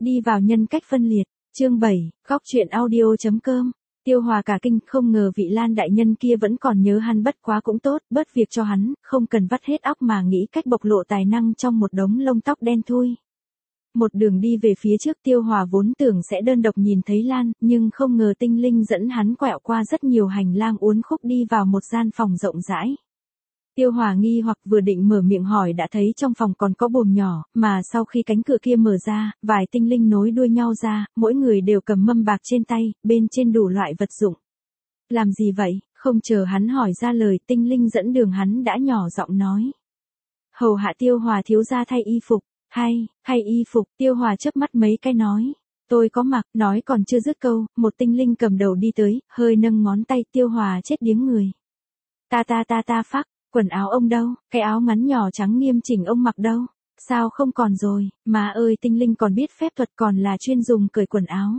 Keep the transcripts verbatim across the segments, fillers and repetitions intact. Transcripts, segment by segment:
Đi vào nhân cách phân liệt, chương bảy, góc truyện audio chấm com. Tiêu Hòa cả kinh, không ngờ vị Lan đại nhân kia vẫn còn nhớ hắn, bất quá cũng tốt, bớt việc cho hắn, không cần vắt hết óc mà nghĩ cách bộc lộ tài năng trong một đống lông tóc đen thui. Một đường đi về phía trước, Tiêu Hòa vốn tưởng sẽ đơn độc nhìn thấy Lan, nhưng không ngờ tinh linh dẫn hắn quẹo qua rất nhiều hành lang uốn khúc đi vào một gian phòng rộng rãi. Tiêu Hòa nghi hoặc vừa định mở miệng hỏi đã thấy trong phòng còn có buồng nhỏ, mà sau khi cánh cửa kia mở ra, vài tinh linh nối đuôi nhau ra, mỗi người đều cầm mâm bạc trên tay, bên trên đủ loại vật dụng. Làm gì vậy? Không chờ hắn hỏi ra lời, tinh linh dẫn đường hắn đã nhỏ giọng nói. Hầu hạ Tiêu Hòa thiếu gia thay y phục. Hay, hay y phục, Tiêu Hòa chớp mắt mấy cái nói. Tôi có mặc, nói còn chưa dứt câu, một tinh linh cầm đầu đi tới, hơi nâng ngón tay, Tiêu Hòa chết điếng người. Ta ta ta ta phắc, quần áo ông đâu, cái áo ngắn nhỏ trắng nghiêm chỉnh ông mặc đâu, sao không còn rồi, má ơi tinh linh còn biết phép thuật, còn là chuyên dùng cởi quần áo.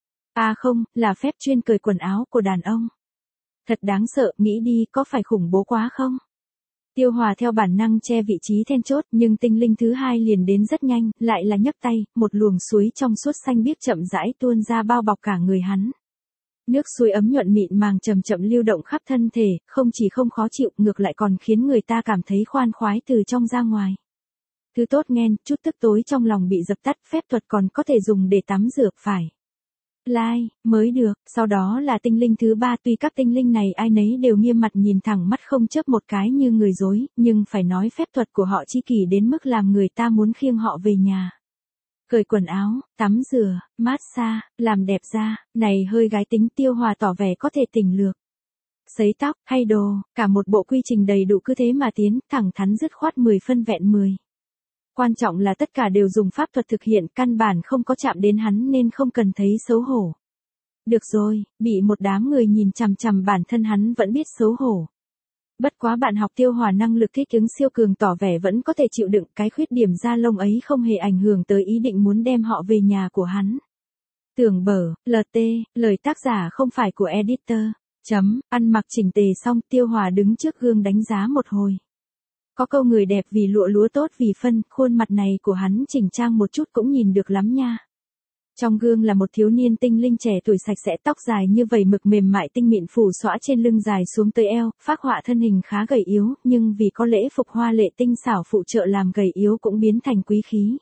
À không, là phép chuyên cởi quần áo của đàn ông. Thật đáng sợ, nghĩ đi, có phải khủng bố quá không? Tiêu Hòa theo bản năng che vị trí then chốt, nhưng tinh linh thứ hai liền đến rất nhanh, lại là nhấc tay, một luồng suối trong suốt xanh biếc chậm rãi tuôn ra bao bọc cả người hắn. Nước suối ấm nhuận mịn màng chậm chậm lưu động khắp thân thể, không chỉ không khó chịu, ngược lại còn khiến người ta cảm thấy khoan khoái từ trong ra ngoài. Thứ tốt nghen, chút tức tối trong lòng bị dập tắt, phép thuật còn có thể dùng để tắm rửa, phải. Lai, like, mới được, sau đó là tinh linh thứ ba, tuy các tinh linh này ai nấy đều nghiêm mặt nhìn thẳng mắt không chớp một cái như người dối, nhưng phải nói phép thuật của họ chi kỳ đến mức làm người ta muốn khiêng họ về nhà. Cởi quần áo, tắm rửa, massage, làm đẹp da, này hơi gái tính, Tiêu Hòa tỏ vẻ có thể tỉnh lược. Sấy tóc, hay đồ, cả một bộ quy trình đầy đủ cứ thế mà tiến, thẳng thắn dứt khoát mười phân vẹn mười. Quan trọng là tất cả đều dùng pháp thuật thực hiện, căn bản không có chạm đến hắn nên không cần thấy xấu hổ. Được rồi, bị một đám người nhìn chằm chằm bản thân hắn vẫn biết xấu hổ. Bất quá bạn học Tiêu Hòa năng lực thích ứng siêu cường, tỏ vẻ vẫn có thể chịu đựng, cái khuyết điểm da lông ấy không hề ảnh hưởng tới ý định muốn đem họ về nhà của hắn. Tưởng bở, lờ tê, lời tác giả không phải của editor. Chấm, ăn mặc chỉnh tề xong, Tiêu Hòa đứng trước gương đánh giá một hồi. Có câu người đẹp vì lụa lúa tốt vì phân, khuôn mặt này của hắn chỉnh trang một chút cũng nhìn được lắm nha. Trong gương là một thiếu niên tinh linh trẻ tuổi, sạch sẽ, tóc dài như vẩy mực mềm mại tinh mịn phủ xõa trên lưng dài xuống tới eo, phác họa thân hình khá gầy yếu, nhưng vì có lễ phục hoa lệ tinh xảo phụ trợ làm gầy yếu cũng biến thành quý khí.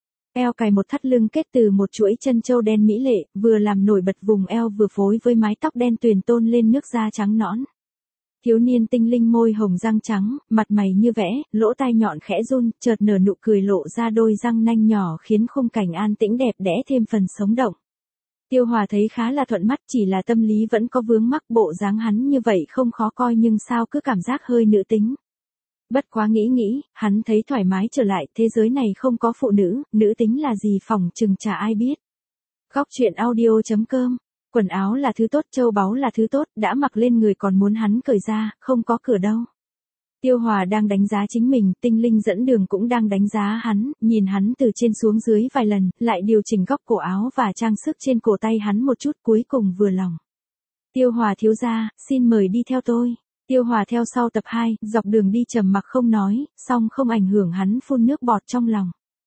Eo cài một thắt lưng kết từ một chuỗi chân châu đen mỹ lệ, vừa làm nổi bật vùng eo vừa phối với mái tóc đen tuyền tôn lên nước da trắng nõn. Thiếu niên tinh linh môi hồng răng trắng, mặt mày như vẽ, lỗ tai nhọn khẽ run, chợt nở nụ cười lộ ra đôi răng nanh nhỏ khiến khung cảnh an tĩnh đẹp đẽ thêm phần sống động. Tiêu Hòa thấy khá là thuận mắt, chỉ là tâm lý vẫn có vướng mắc, bộ dáng hắn như vậy không khó coi nhưng sao cứ cảm giác hơi nữ tính. Bất quá nghĩ nghĩ, hắn thấy thoải mái trở lại, thế giới này không có phụ nữ, nữ tính là gì phỏng chừng chả ai biết. Góc truyện audio chấm com. Quần áo là thứ tốt, châu báu là thứ tốt, đã mặc lên người còn muốn hắn cởi ra, không có cửa đâu. Tiêu Hòa đang đánh giá chính mình, tinh linh dẫn đường cũng đang đánh giá hắn, nhìn hắn từ trên xuống dưới vài lần, lại điều chỉnh góc cổ áo và trang sức trên cổ tay hắn một chút, cuối cùng vừa lòng. Tiêu Hòa thiếu gia, xin mời đi theo tôi. Tiêu Hòa theo sau tập hai, dọc đường đi trầm mặc không nói, song không ảnh hưởng hắn phun nước bọt trong lòng.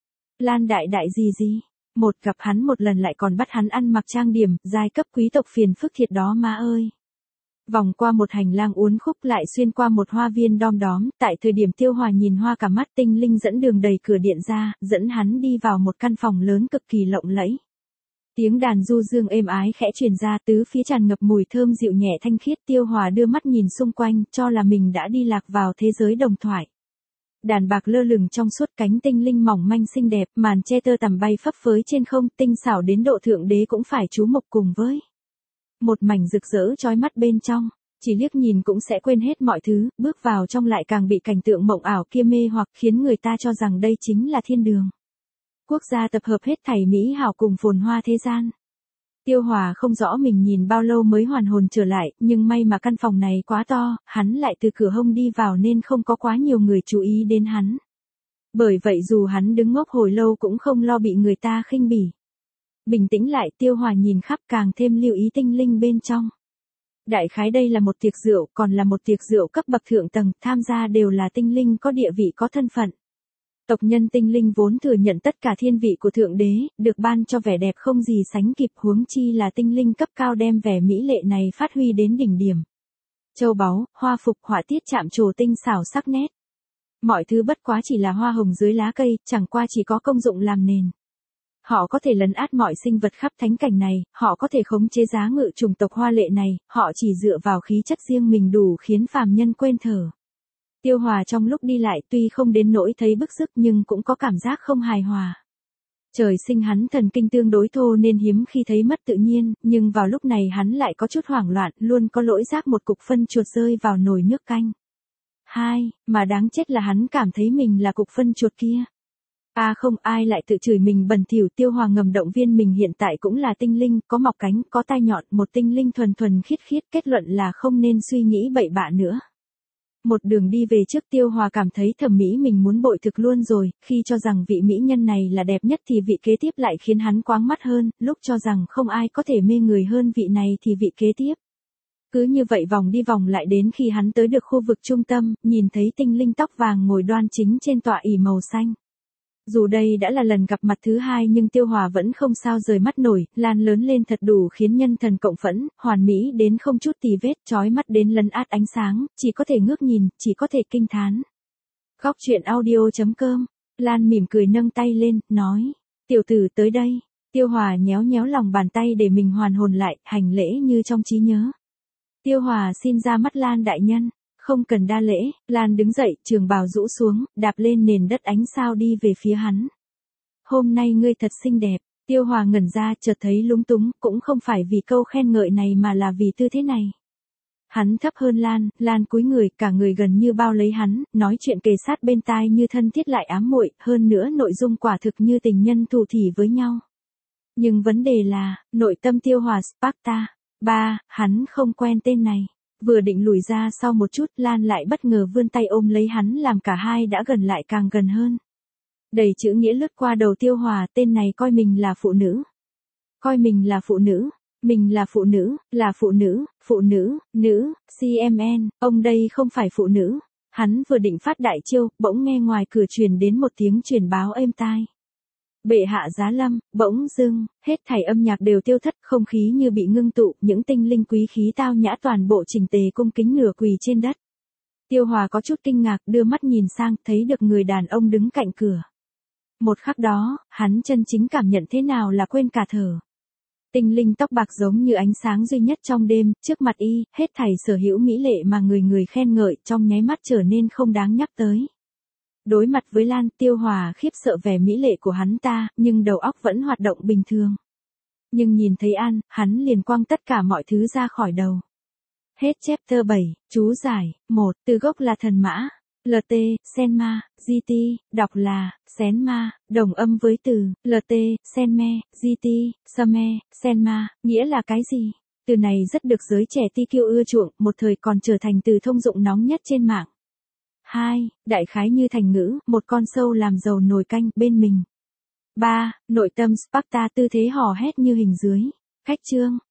Lan đại đại gì gì? Một gặp hắn một lần lại còn bắt hắn ăn mặc trang điểm, giai cấp quý tộc phiền phức thiệt đó má ơi. Vòng qua một hành lang uốn khúc lại xuyên qua một hoa viên đom đóm, tại thời điểm Tiêu Hòa nhìn hoa cả mắt, tinh linh dẫn đường đẩy cửa điện ra, dẫn hắn đi vào một căn phòng lớn cực kỳ lộng lẫy. Tiếng đàn du dương êm ái khẽ truyền ra, tứ phía tràn ngập mùi thơm dịu nhẹ thanh khiết. Tiêu Hòa đưa mắt nhìn xung quanh, cho là mình đã đi lạc vào thế giới đồng thoại. Đàn bạc lơ lửng trong suốt, cánh tinh linh mỏng manh xinh đẹp, màn che tơ tằm bay phấp phới trên không, tinh xảo đến độ thượng đế cũng phải chú mục cùng với. Một mảnh rực rỡ chói mắt bên trong, chỉ liếc nhìn cũng sẽ quên hết mọi thứ, bước vào trong lại càng bị cảnh tượng mộng ảo kia mê hoặc, khiến người ta cho rằng đây chính là thiên đường. Quốc gia tập hợp hết thảy mỹ hảo cùng phồn hoa thế gian. Tiêu Hòa không rõ mình nhìn bao lâu mới hoàn hồn trở lại, nhưng may mà căn phòng này quá to, hắn lại từ cửa hông đi vào nên không có quá nhiều người chú ý đến hắn. Bởi vậy dù hắn đứng ngốc hồi lâu cũng không lo bị người ta khinh bỉ. Bình tĩnh lại, Tiêu Hòa nhìn khắp càng thêm lưu ý tinh linh bên trong. Đại khái đây là một tiệc rượu, còn là một tiệc rượu cấp bậc thượng tầng, tham gia đều là tinh linh có địa vị có thân phận. Tộc nhân tinh linh vốn thừa nhận tất cả thiên vị của Thượng Đế, được ban cho vẻ đẹp không gì sánh kịp, huống chi là tinh linh cấp cao đem vẻ mỹ lệ này phát huy đến đỉnh điểm. Châu báu, hoa phục, họa tiết chạm trổ tinh xảo sắc nét. Mọi thứ bất quá chỉ là hoa hồng dưới lá cây, chẳng qua chỉ có công dụng làm nền. Họ có thể lấn át mọi sinh vật khắp thánh cảnh này, họ có thể khống chế giá ngự chủng tộc hoa lệ này, họ chỉ dựa vào khí chất riêng mình đủ khiến phàm nhân quên thở. Tiêu Hòa trong lúc đi lại tuy không đến nỗi thấy bức sức nhưng cũng có cảm giác không hài hòa. Trời sinh hắn thần kinh tương đối thô nên hiếm khi thấy mất tự nhiên, nhưng vào lúc này hắn lại có chút hoảng loạn, luôn có lỗi giác một cục phân chuột rơi vào nồi nước canh. Hai, mà đáng chết là hắn cảm thấy mình là cục phân chuột kia. À không, ai lại tự chửi mình bẩn thỉu. Tiêu Hòa ngầm động viên mình hiện tại cũng là tinh linh, có mọc cánh, có tai nhọn, một tinh linh thuần thuần khiết khiết, kết luận là không nên suy nghĩ bậy bạ nữa. Một đường đi về trước Tiêu Hòa cảm thấy thẩm mỹ mình muốn bội thực luôn rồi, khi cho rằng vị mỹ nhân này là đẹp nhất thì vị kế tiếp lại khiến hắn quáng mắt hơn, lúc cho rằng không ai có thể mê người hơn vị này thì vị kế tiếp. Cứ như vậy vòng đi vòng lại đến khi hắn tới được khu vực trung tâm, nhìn thấy tinh linh tóc vàng ngồi đoan chính trên tọa ỷ màu xanh. Dù đây đã là lần gặp mặt thứ hai nhưng Tiêu Hòa vẫn không sao rời mắt nổi, Lan lớn lên thật đủ khiến nhân thần cộng phẫn, hoàn mỹ đến không chút tì vết, chói mắt đến lấn át ánh sáng, chỉ có thể ngước nhìn, chỉ có thể kinh thán. Góc truyện audio chấm com, Lan mỉm cười nâng tay lên, nói, tiểu tử tới đây. Tiêu Hòa nhéo nhéo lòng bàn tay để mình hoàn hồn lại, hành lễ như trong trí nhớ. Tiêu Hòa xin ra mắt Lan đại nhân. Không cần đa lễ, Lan đứng dậy, trường bào rũ xuống, đạp lên nền đất ánh sao đi về phía hắn. Hôm nay ngươi thật xinh đẹp. Tiêu Hòa ngẩn ra, chợt thấy lúng túng, cũng không phải vì câu khen ngợi này mà là vì tư thế này. Hắn thấp hơn Lan, Lan cúi người, cả người gần như bao lấy hắn, nói chuyện kề sát bên tai như thân thiết lại ám muội, hơn nữa nội dung quả thực như tình nhân thủ thỉ với nhau. Nhưng vấn đề là, nội tâm Tiêu Hòa Sparta. Ba, hắn không quen tên này. Vừa định lùi ra sau một chút, Lan lại bất ngờ vươn tay ôm lấy hắn làm cả hai đã gần lại càng gần hơn. Đầy chữ nghĩa lướt qua đầu Tiêu Hòa, tên này coi mình là phụ nữ. Coi mình là phụ nữ, mình là phụ nữ, là phụ nữ, phụ nữ, nữ, xê em en, ông đây không phải phụ nữ. Hắn vừa định phát đại chiêu, bỗng nghe ngoài cửa truyền đến một tiếng truyền báo êm tai. Bệ hạ giá lâm, bỗng dưng, hết thảy âm nhạc đều tiêu thất, không khí như bị ngưng tụ, những tinh linh quý khí tao nhã toàn bộ chỉnh tề cung kính nửa quỳ trên đất. Tiêu Hòa có chút kinh ngạc, đưa mắt nhìn sang, thấy được người đàn ông đứng cạnh cửa. Một khắc đó, hắn chân chính cảm nhận thế nào là quên cả thở. Tinh linh tóc bạc giống như ánh sáng duy nhất trong đêm, trước mặt y, hết thảy sở hữu mỹ lệ mà người người khen ngợi, trong nháy mắt trở nên không đáng nhắc tới. Đối mặt với Lan, Tiêu Hòa khiếp sợ vẻ mỹ lệ của hắn ta, nhưng đầu óc vẫn hoạt động bình thường. Nhưng nhìn thấy An, hắn liền quăng tất cả mọi thứ ra khỏi đầu. Hết chapter bảy, chú giải, một, từ gốc là thần mã, lờ tê, Senma, giê tê, đọc là, Senma, đồng âm với từ, lờ tê, Senme, giê tê, Same, Senma, nghĩa là cái gì? Từ này rất được giới trẻ ti kiêu ưa chuộng, một thời còn trở thành từ thông dụng nóng nhất trên mạng. Hai, đại khái như thành ngữ, một con sâu làm dầu nồi canh bên mình. Ba, nội tâm Sparta tư thế hò hét như hình dưới. Cách chương,